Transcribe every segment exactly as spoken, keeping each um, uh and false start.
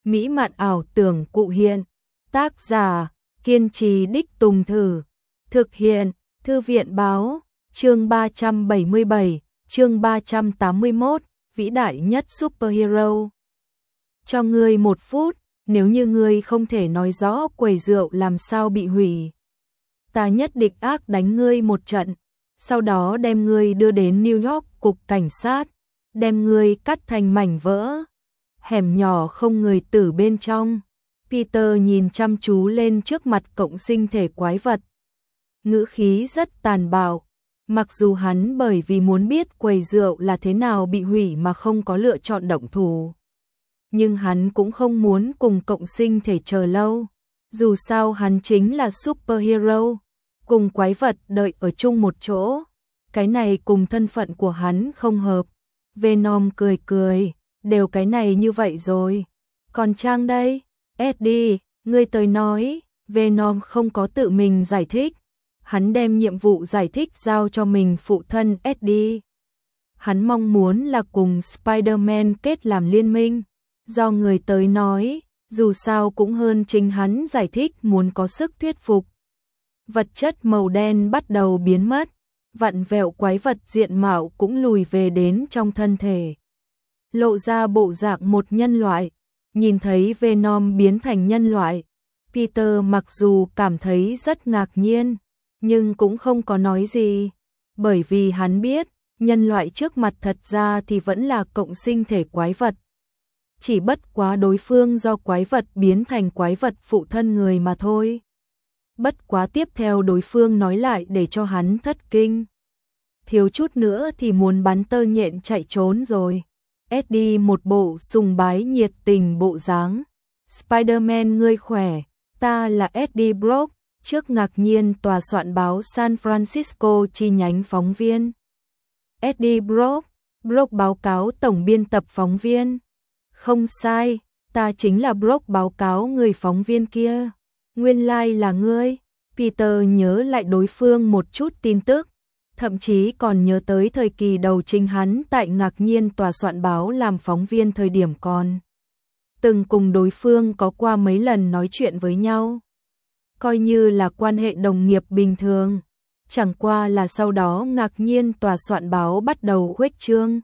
mỹ mạn ảo tưởng cụ hiện. Tác giả, kiên trì đích tùng thử. Thực hiện, Thư viện báo, chương ba trăm bảy mươi bảy, chương ba trăm tám mươi mốt, vĩ đại nhất superhero. Cho ngươi một phút, nếu như ngươi không thể nói rõ quầy rượu làm sao bị hủy, ta nhất định ác đánh ngươi một trận, sau đó đem ngươi đưa đến New York cục cảnh sát, đem ngươi cắt thành mảnh vỡ. Hẻm nhỏ không người tử bên trong. Peter nhìn chăm chú lên trước mặt cộng sinh thể quái vật. Ngữ khí rất tàn bạo. Mặc dù hắn bởi vì muốn biết quầy rượu là thế nào bị hủy mà không có lựa chọn động thủ, nhưng hắn cũng không muốn cùng cộng sinh thể chờ lâu. Dù sao hắn chính là superhero, cùng quái vật đợi ở chung một chỗ. Cái này cùng thân phận của hắn không hợp. Venom cười cười, đều cái này như vậy rồi. Còn Trang đây? Eddie, ngươi tới nói. Venom không có tự mình giải thích. Hắn đem nhiệm vụ giải thích giao cho mình phụ thân Eddie. Hắn mong muốn là cùng Spider-Man kết làm liên minh. Do người tới nói, dù sao cũng hơn chính hắn giải thích muốn có sức thuyết phục. Vật chất màu đen bắt đầu biến mất. Vặn vẹo quái vật diện mạo cũng lùi về đến trong thân thể. Lộ ra bộ dạng một nhân loại. Nhìn thấy Venom biến thành nhân loại, Peter mặc dù cảm thấy rất ngạc nhiên, nhưng cũng không có nói gì. Bởi vì hắn biết, nhân loại trước mặt thật ra thì vẫn là cộng sinh thể quái vật. Chỉ bất quá đối phương do quái vật biến thành quái vật phụ thân người mà thôi. Bất quá tiếp theo đối phương nói lại để cho hắn thất kinh. Thiếu chút nữa thì muốn bắn tơ nhện chạy trốn rồi. Eddie một bộ sùng bái nhiệt tình bộ dáng. Spider-Man ngươi khỏe, ta là Eddie Brock, trước ngạc nhiên tòa soạn báo San Francisco chi nhánh phóng viên. Eddie Brock, Brock báo cáo tổng biên tập phóng viên. Không sai, ta chính là Brock báo cáo người phóng viên kia. Nguyên lai like là ngươi. Peter nhớ lại đối phương một chút tin tức, thậm chí còn nhớ tới thời kỳ đầu chính hắn tại ngạc nhiên tòa soạn báo làm phóng viên thời điểm còn từng cùng đối phương có qua mấy lần nói chuyện với nhau. Coi như là quan hệ đồng nghiệp bình thường, chẳng qua là sau đó ngạc nhiên tòa soạn báo bắt đầu khuếch trương.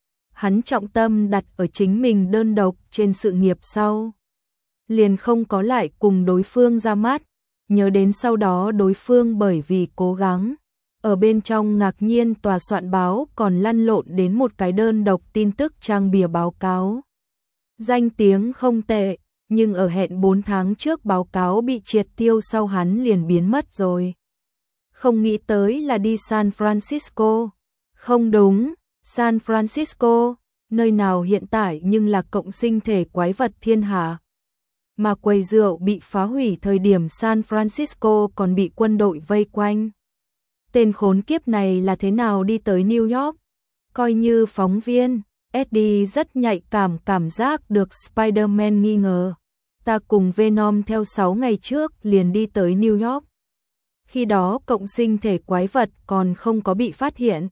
Hắn trọng tâm đặt ở chính mình đơn độc trên sự nghiệp sau. Liền không có lại cùng đối phương ra mắt, nhớ đến sau đó đối phương bởi vì cố gắng. Ở bên trong ngạc nhiên tòa soạn báo còn lăn lộn đến một cái đơn độc tin tức trang bìa báo cáo. Danh tiếng không tệ, nhưng ở hẹn bốn tháng trước báo cáo bị triệt tiêu sau hắn liền biến mất rồi. Không nghĩ tới là đi San Francisco. Không đúng, San Francisco, nơi nào hiện tại nhưng là cộng sinh thể quái vật thiên hạ. Mà quầy rượu bị phá hủy thời điểm San Francisco còn bị quân đội vây quanh. Tên khốn kiếp này là thế nào đi tới New York? Coi như phóng viên, Eddie rất nhạy cảm cảm giác được Spider-Man nghi ngờ. Ta cùng Venom theo sáu ngày trước liền đi tới New York. Khi đó cộng sinh thể quái vật còn không có bị phát hiện.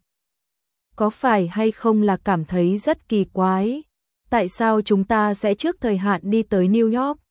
Có phải hay không là cảm thấy rất kỳ quái? Tại sao chúng ta sẽ trước thời hạn đi tới New York?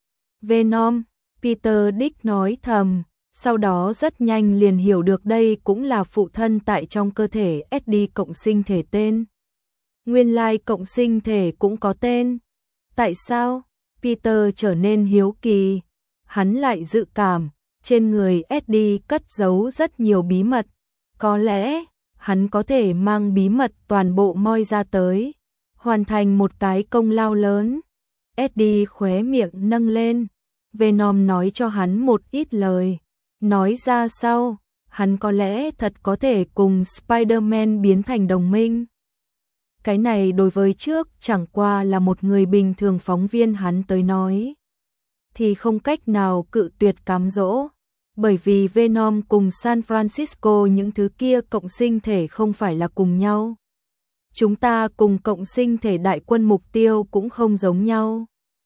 Venom, Peter Dick nói thầm. Sau đó rất nhanh liền hiểu được đây cũng là phụ thân tại trong cơ thể Eddie cộng sinh thể tên. Nguyên lai like cộng sinh thể cũng có tên. Tại sao? Peter trở nên hiếu kỳ. Hắn lại dự cảm, trên người Eddie cất giấu rất nhiều bí mật. Có lẽ, hắn có thể mang bí mật toàn bộ moi ra tới, hoàn thành một cái công lao lớn. Eddie khóe miệng nâng lên. Venom nói cho hắn một ít lời. Nói ra sau, hắn có lẽ thật có thể cùng Spider-Man biến thành đồng minh. Cái này đối với trước chẳng qua là một người bình thường phóng viên hắn tới nói, thì không cách nào cự tuyệt cám dỗ. Bởi vì Venom cùng San Francisco những thứ kia cộng sinh thể không phải là cùng nhau. Chúng ta cùng cộng sinh thể đại quân mục tiêu cũng không giống nhau.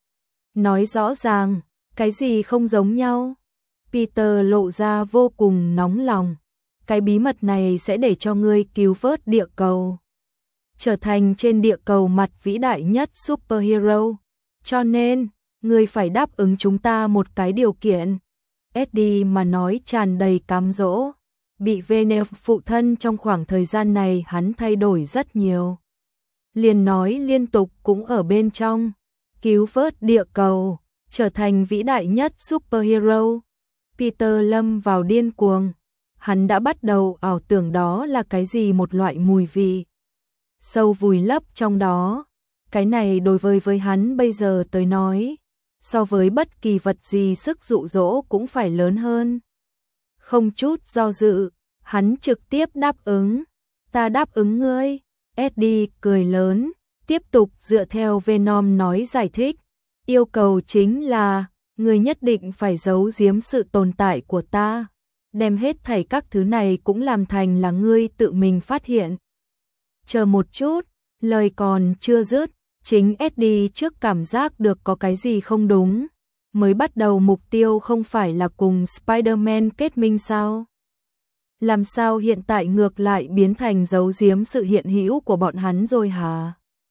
Nói rõ ràng, cái gì không giống nhau? Peter lộ ra vô cùng nóng lòng. Cái bí mật này sẽ để cho ngươi cứu vớt địa cầu, trở thành trên địa cầu mặt vĩ đại nhất superhero. Cho nên, ngươi phải đáp ứng chúng ta một cái điều kiện. Eddie mà nói tràn đầy cám dỗ. Bị Vene phụ thân trong khoảng thời gian này hắn thay đổi rất nhiều. Liền nói liên tục cũng ở bên trong. Cứu vớt địa cầu, trở thành vĩ đại nhất superhero. Peter lâm vào điên cuồng. Hắn đã bắt đầu ảo tưởng đó là cái gì, một loại mùi vị sâu vùi lấp trong đó. Cái này đối với với hắn bây giờ tới nói, so với bất kỳ vật gì sức dụ dỗ cũng phải lớn hơn. Không chút do dự, hắn trực tiếp đáp ứng. Ta đáp ứng ngươi. Eddie cười lớn, tiếp tục dựa theo Venom nói giải thích. Yêu cầu chính là, ngươi nhất định phải giấu giếm sự tồn tại của ta. Đem hết thảy các thứ này cũng làm thành là ngươi tự mình phát hiện. Chờ một chút, lời còn chưa dứt, chính Eddie trước cảm giác được có cái gì không đúng. Mới bắt đầu mục tiêu không phải là cùng Spider-Man kết minh sao? Làm sao hiện tại ngược lại biến thành giấu giếm sự hiện hữu của bọn hắn rồi hả?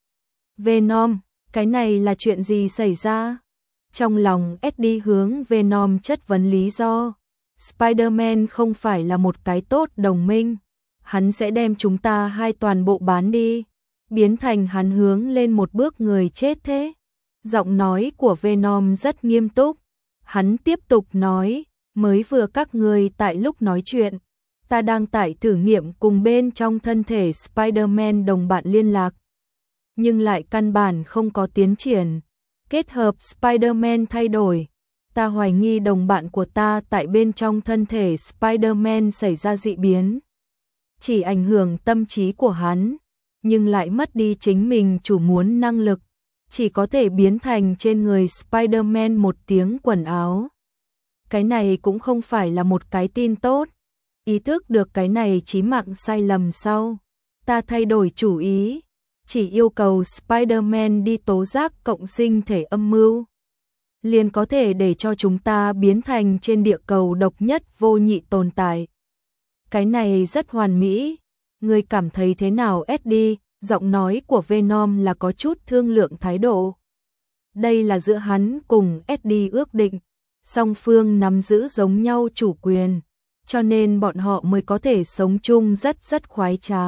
Venom, cái này là chuyện gì xảy ra? Trong lòng Eddie hướng Venom chất vấn lý do. Spider-Man không phải là một cái tốt đồng minh. Hắn sẽ đem chúng ta hai toàn bộ bán đi. Biến thành hắn hướng lên một bước người chết thế. Giọng nói của Venom rất nghiêm túc. Hắn tiếp tục nói, mới vừa các người tại lúc nói chuyện, ta đang tại thử nghiệm cùng bên trong thân thể Spider-Man đồng bạn liên lạc. Nhưng lại căn bản không có tiến triển. Kết hợp Spider-Man thay đổi. Ta hoài nghi đồng bạn của ta tại bên trong thân thể Spider-Man xảy ra dị biến. Chỉ ảnh hưởng tâm trí của hắn, nhưng lại mất đi chính mình chủ muốn năng lực. Chỉ có thể biến thành trên người Spider-Man một tiếng quần áo. Cái này cũng không phải là một cái tin tốt. Ý thức được cái này chí mạng sai lầm sau, ta thay đổi chủ ý. Chỉ yêu cầu Spider-Man đi tố giác cộng sinh thể âm mưu. Liền có thể để cho chúng ta biến thành trên địa cầu độc nhất vô nhị tồn tại. Cái này rất hoàn mỹ. Ngươi cảm thấy thế nào Eddie? Giọng nói của Venom là có chút thương lượng thái độ. Đây là giữa hắn cùng Eddie ước định. Song phương nắm giữ giống nhau chủ quyền. Cho nên bọn họ mới có thể sống chung rất rất khoái trá.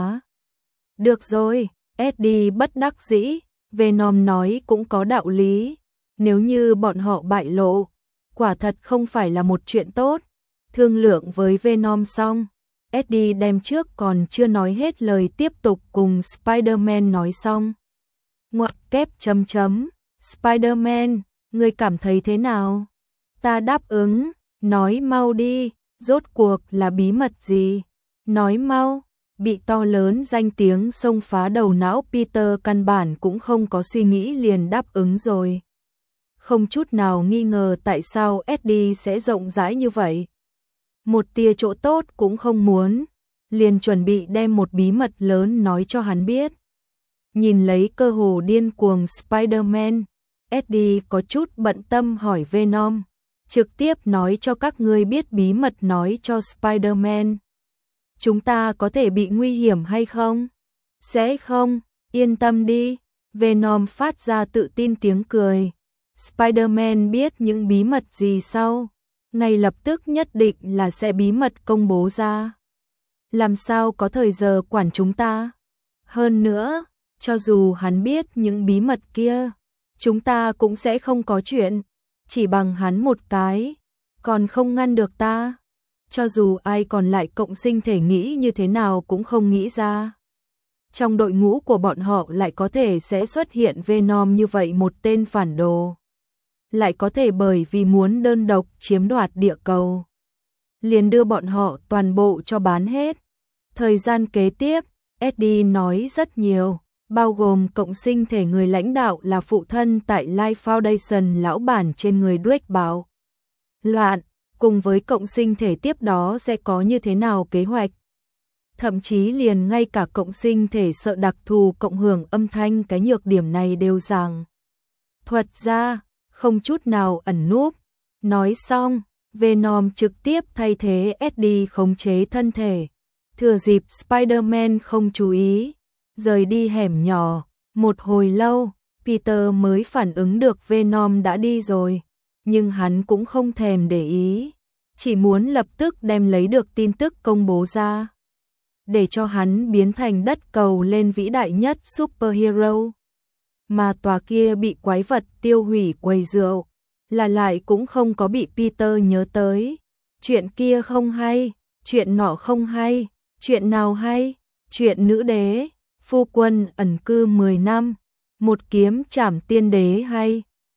Được rồi, Eddie bất đắc dĩ. Venom nói cũng có đạo lý. Nếu như bọn họ bại lộ, quả thật không phải là một chuyện tốt. Thương lượng với Venom xong, Eddie đem trước còn chưa nói hết lời tiếp tục cùng Spider-Man nói xong. Ngoặc kép chấm chấm, Spider-Man, ngươi cảm thấy thế nào? Ta đáp ứng, nói mau đi, rốt cuộc là bí mật gì? Nói mau, bị to lớn danh tiếng xông phá đầu não Peter căn bản cũng không có suy nghĩ liền đáp ứng rồi. Không chút nào nghi ngờ tại sao Eddie sẽ rộng rãi như vậy. Một tia chỗ tốt cũng không muốn, liền chuẩn bị đem một bí mật lớn nói cho hắn biết. Nhìn lấy cơ hồ điên cuồng Spider-Man, Eddie có chút bận tâm hỏi Venom, trực tiếp nói cho các ngươi biết bí mật nói cho Spider-Man. Chúng ta có thể bị nguy hiểm hay không? Sẽ không, yên tâm đi. Venom phát ra tự tin tiếng cười. Spider-Man biết những bí mật gì sau, ngay lập tức nhất định là sẽ bí mật công bố ra. Làm sao có thời giờ quản chúng ta? Hơn nữa, cho dù hắn biết những bí mật kia, chúng ta cũng sẽ không có chuyện. Chỉ bằng hắn một cái, còn không ngăn được ta. Cho dù ai còn lại cộng sinh thể nghĩ như thế nào cũng không nghĩ ra. Trong đội ngũ của bọn họ lại có thể sẽ xuất hiện Venom như vậy một tên phản đồ. Lại có thể bởi vì muốn đơn độc chiếm đoạt địa cầu, liền đưa bọn họ toàn bộ cho bán hết. Thời gian kế tiếp, Eddie nói rất nhiều, bao gồm cộng sinh thể người lãnh đạo là phụ thân tại Life Foundation lão bản trên người Drake báo loạn, cùng với cộng sinh thể tiếp đó sẽ có như thế nào kế hoạch. Thậm chí liền ngay cả cộng sinh thể sợ đặc thù cộng hưởng âm thanh cái nhược điểm này đều giảng thuật ra, không chút nào ẩn núp. Nói xong, Venom trực tiếp thay thế Eddie khống chế thân thể. Thừa dịp Spider-Man không chú ý, rời đi hẻm nhỏ. Một hồi lâu, Peter mới phản ứng được Venom đã đi rồi, nhưng hắn cũng không thèm để ý, chỉ muốn lập tức đem lấy được tin tức công bố ra, để cho hắn biến thành đất cầu lên vĩ đại nhất superhero. Mà tòa kia bị quái vật tiêu hủy quầy rượu, là lại cũng không có bị Peter nhớ tới. Chuyện kia không hay, chuyện nọ không hay, chuyện nào hay, chuyện nữ đế, phu quân ẩn cư mười năm, một kiếm trảm tiên đế hay,